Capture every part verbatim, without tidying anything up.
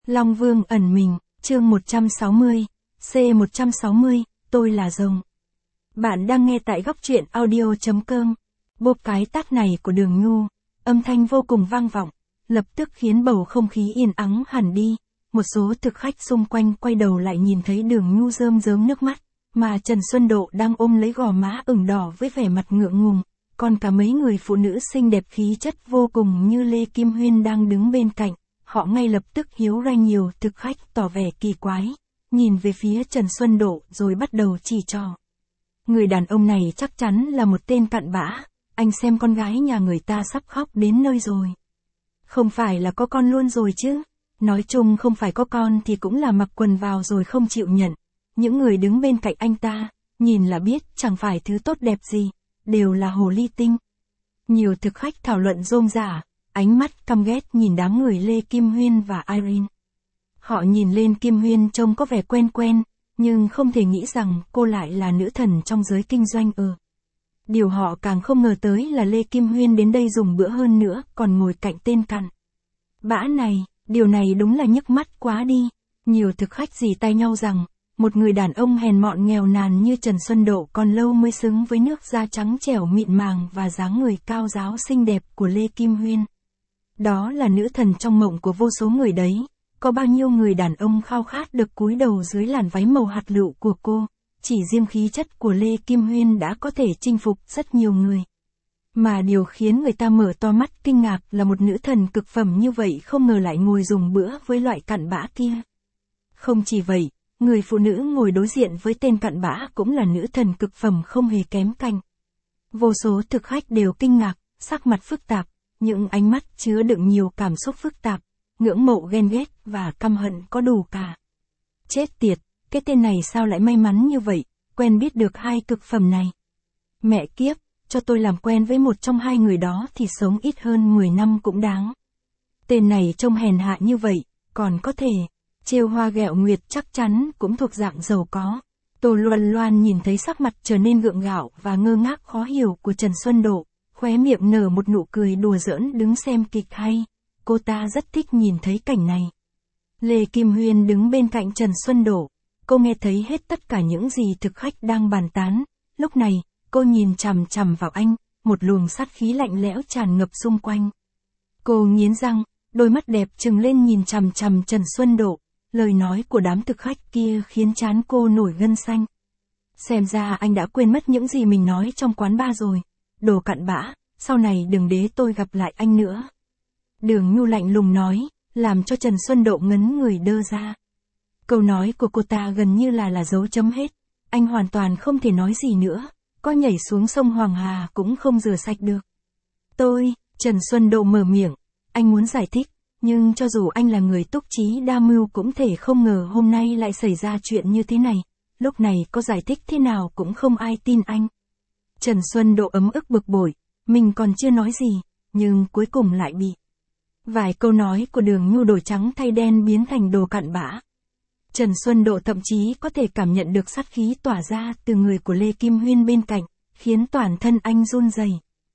Long Vương ẩn mình, chương một trăm sáu mươi, C một trăm sáu mươi, tôi là rồng. Bạn đang nghe tại góc truyện audio chấm com. Bộp cái tát này của Đường Nhu, âm thanh vô cùng vang vọng, lập tức khiến bầu không khí yên ắng hẳn đi. Một số thực khách xung quanh quay đầu lại nhìn thấy Đường Nhu rơm rớm nước mắt, mà Trần Xuân Độ đang ôm lấy gò má ửng đỏ với vẻ mặt ngượng ngùng, còn cả mấy người phụ nữ xinh đẹp khí chất vô cùng như Lê Kim Huyên đang đứng bên cạnh. Họ ngay lập tức hiếu ra nhiều thực khách tỏ vẻ kỳ quái, nhìn về phía Trần Xuân Độ rồi bắt đầu chỉ trò. Người đàn ông này chắc chắn là một tên cặn bã, anh xem con gái nhà người ta sắp khóc đến nơi rồi. Không phải là có con luôn rồi chứ, nói chung không phải có con thì cũng là mặc quần vào rồi không chịu nhận. Những người đứng bên cạnh anh ta, nhìn là biết chẳng phải thứ tốt đẹp gì, đều là hồ ly tinh. Nhiều thực khách thảo luận rôm rả, ánh mắt căm ghét nhìn đám người Lê Kim Huyên và Irene. Họ nhìn lên Kim Huyên trông có vẻ quen quen, nhưng không thể nghĩ rằng cô lại là nữ thần trong giới kinh doanh ư. Điều họ càng không ngờ tới là Lê Kim Huyên đến đây dùng bữa hơn nữa còn ngồi cạnh tên cặn bã này, điều này đúng là nhức mắt quá đi. Nhiều thực khách rỉ tai nhau rằng, một người đàn ông hèn mọn nghèo nàn như Trần Xuân Độ còn lâu mới xứng với nước da trắng trẻo mịn màng và dáng người cao ráo xinh đẹp của Lê Kim Huyên. Đó là nữ thần trong mộng của vô số người đấy, có bao nhiêu người đàn ông khao khát được cúi đầu dưới làn váy màu hạt lựu của cô, chỉ riêng khí chất của Lê Kim Huyên đã có thể chinh phục rất nhiều người. Mà điều khiến người ta mở to mắt kinh ngạc là một nữ thần cực phẩm như vậy không ngờ lại ngồi dùng bữa với loại cặn bã kia. Không chỉ vậy, người phụ nữ ngồi đối diện với tên cặn bã cũng là nữ thần cực phẩm không hề kém cạnh. Vô số thực khách đều kinh ngạc, sắc mặt phức tạp, những ánh mắt chứa đựng nhiều cảm xúc phức tạp, ngưỡng mộ ghen ghét và căm hận có đủ cả. Chết tiệt, cái tên này sao lại may mắn như vậy, quen biết được hai cực phẩm này. Mẹ kiếp, cho tôi làm quen với một trong hai người đó thì sống ít hơn mười năm cũng đáng. Tên này trông hèn hạ như vậy, còn có thể trêu hoa ghẹo nguyệt chắc chắn cũng thuộc dạng giàu có. Tô Loan Loan nhìn thấy sắc mặt trở nên gượng gạo và ngơ ngác khó hiểu của Trần Xuân Độ, khóe miệng nở một nụ cười đùa giỡn đứng xem kịch hay. Cô ta rất thích nhìn thấy cảnh này. Lê Kim Huyên đứng bên cạnh Trần Xuân Độ. Cô nghe thấy hết tất cả những gì thực khách đang bàn tán. Lúc này, cô nhìn chằm chằm vào anh, một luồng sát khí lạnh lẽo tràn ngập xung quanh. Cô nghiến răng, đôi mắt đẹp trừng lên nhìn chằm chằm Trần Xuân Độ. Lời nói của đám thực khách kia khiến trán cô nổi gân xanh. Xem ra anh đã quên mất những gì mình nói trong quán bar rồi. Đồ cặn bã, sau này đừng để tôi gặp lại anh nữa. Đường Nhu lạnh lùng nói, làm cho Trần Xuân Độ ngấn người đơ ra. Câu nói của cô ta gần như là là dấu chấm hết. Anh hoàn toàn không thể nói gì nữa, có nhảy xuống sông Hoàng Hà cũng không rửa sạch được. Tôi, Trần Xuân Độ mở miệng, anh muốn giải thích, nhưng cho dù anh là người túc trí đa mưu cũng thể không ngờ hôm nay lại xảy ra chuyện như thế này. Lúc này có giải thích thế nào cũng không ai tin anh. Trần Xuân Độ ấm ức bực bội, mình còn chưa nói gì, nhưng cuối cùng lại bị vài câu nói của Đường Nhu đổi trắng thay đen biến thành đồ cặn bã. Trần Xuân Độ thậm chí có thể cảm nhận được sát khí tỏa ra từ người của Lê Kim Huyên bên cạnh, khiến toàn thân anh run rẩy.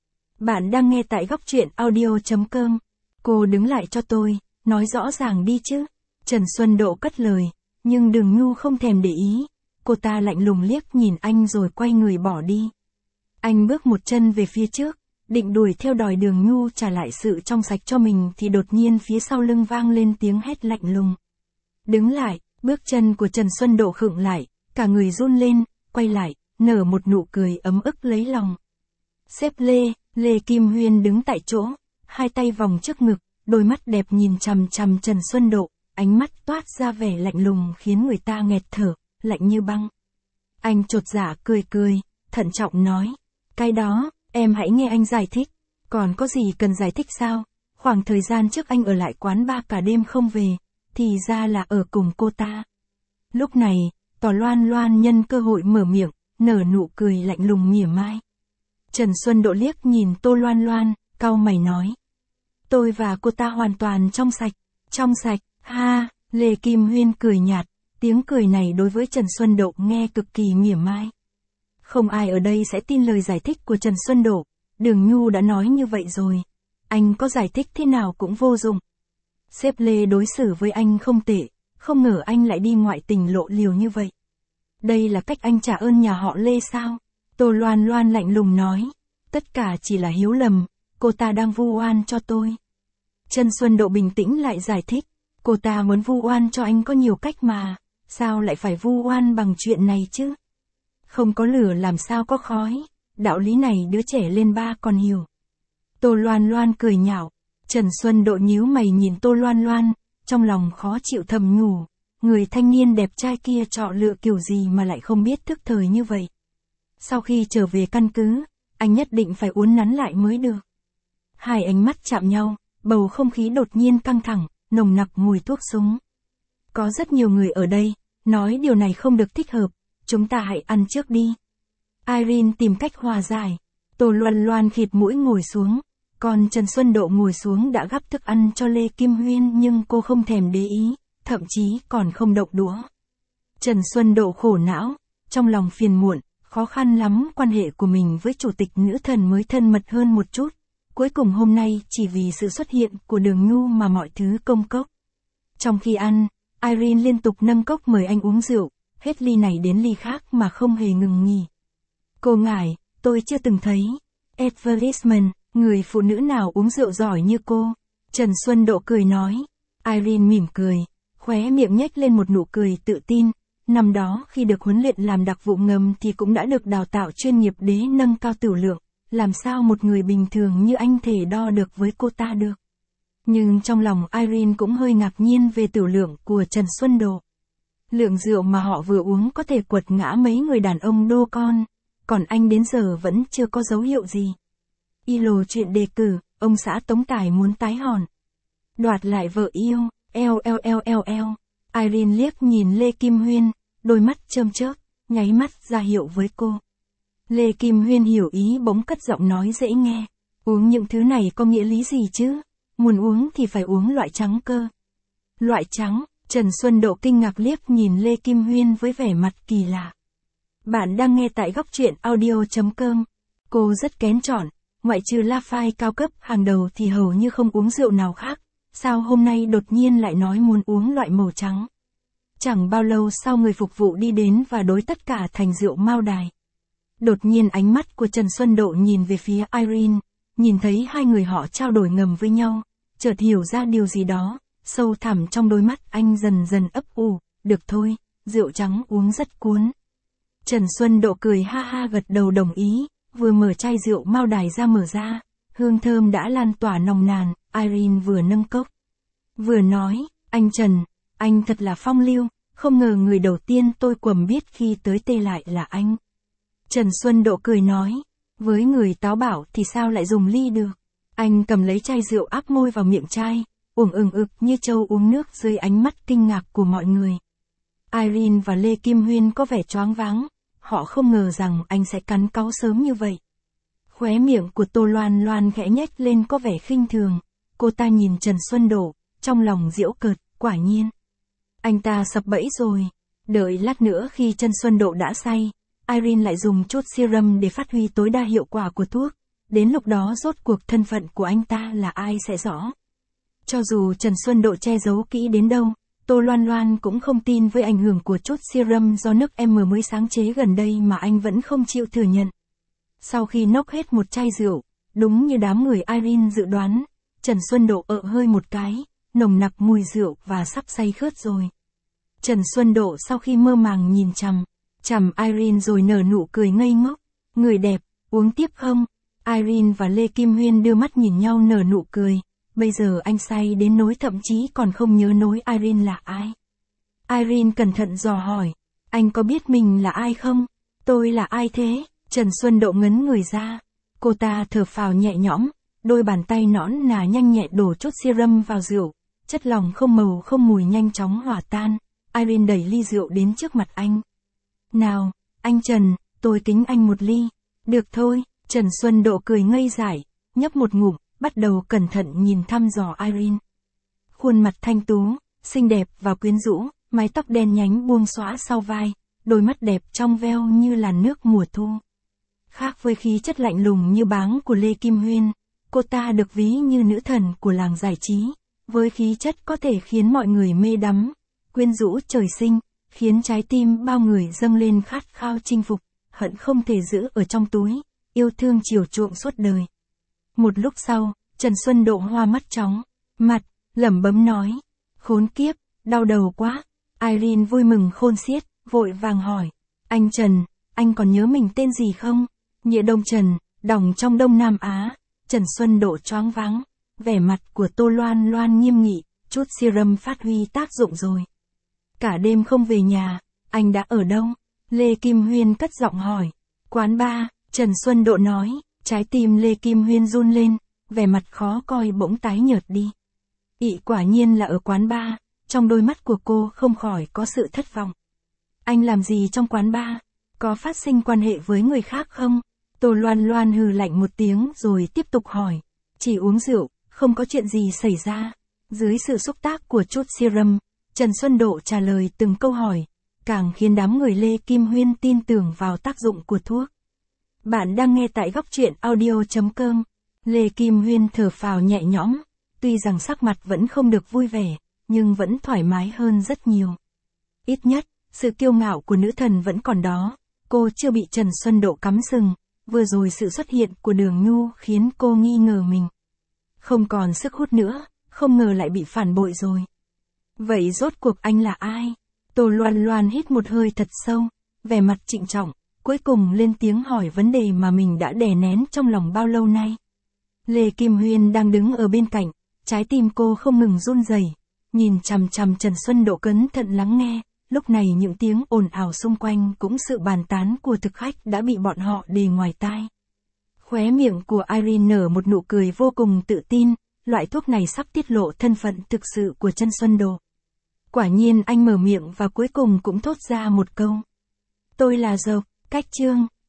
Bạn đang nghe tại góc truyện audio chấm com. Cô đứng lại cho tôi, nói rõ ràng đi chứ. Trần Xuân Độ cất lời, nhưng Đường Nhu không thèm để ý. Cô ta lạnh lùng liếc nhìn anh rồi quay người bỏ đi. Anh bước một chân về phía trước, định đuổi theo đòi Đường Nhu trả lại sự trong sạch cho mình thì đột nhiên phía sau lưng vang lên tiếng hét lạnh lùng. Đứng lại, bước chân của Trần Xuân Độ khựng lại, cả người run lên, quay lại, nở một nụ cười ấm ức lấy lòng. Sếp Lê, Lê Kim Huyên đứng tại chỗ, hai tay vòng trước ngực, đôi mắt đẹp nhìn chằm chằm Trần Xuân Độ, ánh mắt toát ra vẻ lạnh lùng khiến người ta nghẹt thở, lạnh như băng. Anh chột dạ cười cười, thận trọng nói, cái đó, em hãy nghe anh giải thích, còn có gì cần giải thích sao? Khoảng thời gian trước anh ở lại quán bar cả đêm không về, thì ra là ở cùng cô ta. Lúc này, Tỏ Loan Loan nhân cơ hội mở miệng, nở nụ cười lạnh lùng mỉa mai. Trần Xuân Độ liếc nhìn Tô Loan Loan, cau mày nói. Tôi và cô ta hoàn toàn trong sạch, trong sạch, ha, Lê Kim Huyên cười nhạt, tiếng cười này đối với Trần Xuân Độ nghe cực kỳ mỉa mai. Không ai ở đây sẽ tin lời giải thích của Trần Xuân Độ, Đường Nhu đã nói như vậy rồi. Anh có giải thích thế nào cũng vô dụng. Sếp Lê đối xử với anh không tệ, không ngờ anh lại đi ngoại tình lộ liều như vậy. Đây là cách anh trả ơn nhà họ Lê sao? Tô Loan Loan lạnh lùng nói. Tất cả chỉ là hiếu lầm, cô ta đang vu oan cho tôi. Trần Xuân Độ bình tĩnh lại giải thích. Cô ta muốn vu oan cho anh có nhiều cách mà, sao lại phải vu oan bằng chuyện này chứ? Không có lửa làm sao có khói, đạo lý này đứa trẻ lên ba còn hiểu. Tô Loan Loan cười nhạo. Trần Xuân Độ nhíu mày nhìn Tô Loan Loan, trong lòng khó chịu thầm nhủ. Người thanh niên đẹp trai kia chọn lựa kiểu gì mà lại không biết thức thời như vậy. Sau khi trở về căn cứ, anh nhất định phải uốn nắn lại mới được. Hai ánh mắt chạm nhau, bầu không khí đột nhiên căng thẳng, nồng nặc mùi thuốc súng. Có rất nhiều người ở đây, nói điều này không được thích hợp, chúng ta hãy ăn trước đi. Irene tìm cách hòa giải. Tô Loan Loan khịt mũi ngồi xuống, còn Trần Xuân Độ ngồi xuống đã gắp thức ăn cho Lê Kim Huyên nhưng cô không thèm để ý, thậm chí còn không động đũa. Trần Xuân Độ khổ não, trong lòng phiền muộn, khó khăn lắm quan hệ của mình với chủ tịch nữ thần mới thân mật hơn một chút. Cuối cùng hôm nay chỉ vì sự xuất hiện của Đường Nhu mà mọi thứ công cốc. Trong khi ăn, Irene liên tục nâng cốc mời anh uống rượu, hết ly này đến ly khác mà không hề ngừng nghỉ. Cô ngại, tôi chưa từng thấy. Advertisement, người phụ nữ nào uống rượu giỏi như cô. Trần Xuân Độ cười nói. Irene mỉm cười, khóe miệng nhếch lên một nụ cười tự tin. Năm đó khi được huấn luyện làm đặc vụ ngầm thì cũng đã được đào tạo chuyên nghiệp để nâng cao tửu lượng. Làm sao một người bình thường như anh thể đo được với cô ta được. Nhưng trong lòng Irene cũng hơi ngạc nhiên về tửu lượng của Trần Xuân Độ. Lượng rượu mà họ vừa uống có thể quật ngã mấy người đàn ông đô con, còn anh đến giờ vẫn chưa có dấu hiệu gì. Y lồ chuyện đề cử, ông xã Tống Tài muốn tái hòn. Đoạt lại vợ yêu, eo eo eo eo eo. Irene liếc nhìn Lê Kim Huyên, đôi mắt chớm chớp, nháy mắt ra hiệu với cô. Lê Kim Huyên hiểu ý bỗng cất giọng nói dễ nghe. Uống những thứ này có nghĩa lý gì chứ? Muốn uống thì phải uống loại trắng cơ. Loại trắng, Trần Xuân Độ kinh ngạc liếc nhìn Lê Kim Huyên với vẻ mặt kỳ lạ. Bạn đang nghe tại góc truyện audio chấm com. Cô rất kén chọn, ngoại trừ La Phai cao cấp hàng đầu thì hầu như không uống rượu nào khác. Sao hôm nay đột nhiên lại nói muốn uống loại màu trắng? Chẳng bao lâu sau người phục vụ đi đến và đối tất cả thành rượu Mao Đài. Đột nhiên ánh mắt của Trần Xuân Độ nhìn về phía Irene, nhìn thấy hai người họ trao đổi ngầm với nhau, chợt hiểu ra điều gì đó, sâu thẳm trong đôi mắt anh dần dần ấp ủ, được thôi, rượu trắng uống rất cuốn. Trần Xuân Độ cười ha ha gật đầu đồng ý, vừa mở chai rượu Mao Đài ra mở ra, hương thơm đã lan tỏa nồng nàn, Irene vừa nâng cốc, vừa nói, anh Trần, anh thật là phong lưu, không ngờ người đầu tiên tôi quầm biết khi tới tê lại là anh. Trần Xuân Độ cười nói, với người táo bảo thì sao lại dùng ly được. Anh cầm lấy chai rượu áp môi vào miệng chai, uổng ừng ực như trâu uống nước dưới ánh mắt kinh ngạc của mọi người. Irene và Lê Kim Huyên có vẻ choáng váng, họ không ngờ rằng anh sẽ cắn cáu sớm như vậy. Khóe miệng của Tô Loan Loan khẽ nhếch lên có vẻ khinh thường, cô ta nhìn Trần Xuân Độ, trong lòng giễu cợt, quả nhiên. Anh ta sập bẫy rồi, đợi lát nữa khi Trần Xuân Độ đã say. Irene lại dùng chút serum để phát huy tối đa hiệu quả của thuốc, đến lúc đó rốt cuộc thân phận của anh ta là ai sẽ rõ. Cho dù Trần Xuân Độ che giấu kỹ đến đâu, Tô Loan Loan cũng không tin với ảnh hưởng của chút serum do nước M mới sáng chế gần đây mà anh vẫn không chịu thừa nhận. Sau khi nốc hết một chai rượu, đúng như đám người Irene dự đoán, Trần Xuân Độ ợ hơi một cái, nồng nặc mùi rượu và sắp say khướt rồi. Trần Xuân Độ sau khi mơ màng nhìn chằm chằm Irene rồi nở nụ cười ngây ngốc, người đẹp, uống tiếp không? Irene và Lê Kim Huyên đưa mắt nhìn nhau nở nụ cười, bây giờ anh say đến nỗi thậm chí còn không nhớ nối Irene là ai. Irene cẩn thận dò hỏi, anh có biết mình là ai không? Tôi là ai thế? Trần Xuân Độ ngấn người ra, cô ta thở phào nhẹ nhõm, đôi bàn tay nõn nà nhanh nhẹ đổ chút serum vào rượu, chất lỏng không màu không mùi nhanh chóng hòa tan. Irene đẩy ly rượu đến trước mặt anh. Nào, anh Trần, tôi kính anh một ly. Được thôi, Trần Xuân Độ cười ngây dại, nhấp một ngụm, bắt đầu cẩn thận nhìn thăm dò Irene. Khuôn mặt thanh tú, xinh đẹp và quyến rũ, mái tóc đen nhánh buông xõa sau vai, đôi mắt đẹp trong veo như làn nước mùa thu. Khác với khí chất lạnh lùng như báng của Lê Kim Huyên, cô ta được ví như nữ thần của làng giải trí, với khí chất có thể khiến mọi người mê đắm, quyến rũ trời sinh, khiến trái tim bao người dâng lên khát khao chinh phục, hận không thể giữ ở trong túi, yêu thương chiều chuộng suốt đời. Một lúc sau, Trần Xuân Độ hoa mắt chóng, mặt, lẩm bẩm nói, khốn kiếp, đau đầu quá. Irene vui mừng khôn xiết, vội vàng hỏi, anh Trần, anh còn nhớ mình tên gì không? Nghĩa Đông Trần, đỏng trong Đông Nam Á. Trần Xuân Độ choáng váng, vẻ mặt của Tô Loan Loan nghiêm nghị, chút serum phát huy tác dụng rồi. Cả đêm không về nhà, anh đã ở đâu? Lê Kim Huyên cất giọng hỏi. Quán bar, Trần Xuân Độ nói, trái tim Lê Kim Huyên run lên, vẻ mặt khó coi bỗng tái nhợt đi. Ị quả nhiên là ở quán bar, trong đôi mắt của cô không khỏi có sự thất vọng. Anh làm gì trong quán bar? Có phát sinh quan hệ với người khác không? Tô Loan Loan hừ lạnh một tiếng rồi tiếp tục hỏi. Chỉ uống rượu, không có chuyện gì xảy ra. Dưới sự xúc tác của chút serum, Trần Xuân Độ trả lời từng câu hỏi, càng khiến đám người Lê Kim Huyên tin tưởng vào tác dụng của thuốc. Bạn đang nghe tại góc truyện audio chấm com. Lê Kim Huyên thở phào nhẹ nhõm, tuy rằng sắc mặt vẫn không được vui vẻ, nhưng vẫn thoải mái hơn rất nhiều. Ít nhất, sự kiêu ngạo của nữ thần vẫn còn đó, cô chưa bị Trần Xuân Độ cắm sừng, vừa rồi sự xuất hiện của Đường Nhu khiến cô nghi ngờ mình. Không còn sức hút nữa, không ngờ lại bị phản bội rồi. Vậy rốt cuộc anh là ai? Tô Loan Loan hít một hơi thật sâu, vẻ mặt trịnh trọng, cuối cùng lên tiếng hỏi vấn đề mà mình đã đè nén trong lòng bao lâu nay. Lê Kim Huyên đang đứng ở bên cạnh, trái tim cô không ngừng run rẩy, nhìn chằm chằm Trần Xuân Độ cẩn thận lắng nghe, lúc này những tiếng ồn ào xung quanh cũng sự bàn tán của thực khách đã bị bọn họ đề ngoài tai. Khóe miệng của Irene nở một nụ cười vô cùng tự tin, loại thuốc này sắp tiết lộ thân phận thực sự của Trần Xuân Độ. Quả nhiên anh mở miệng và cuối cùng cũng thốt ra một câu. Tôi là Dộc, cách chương.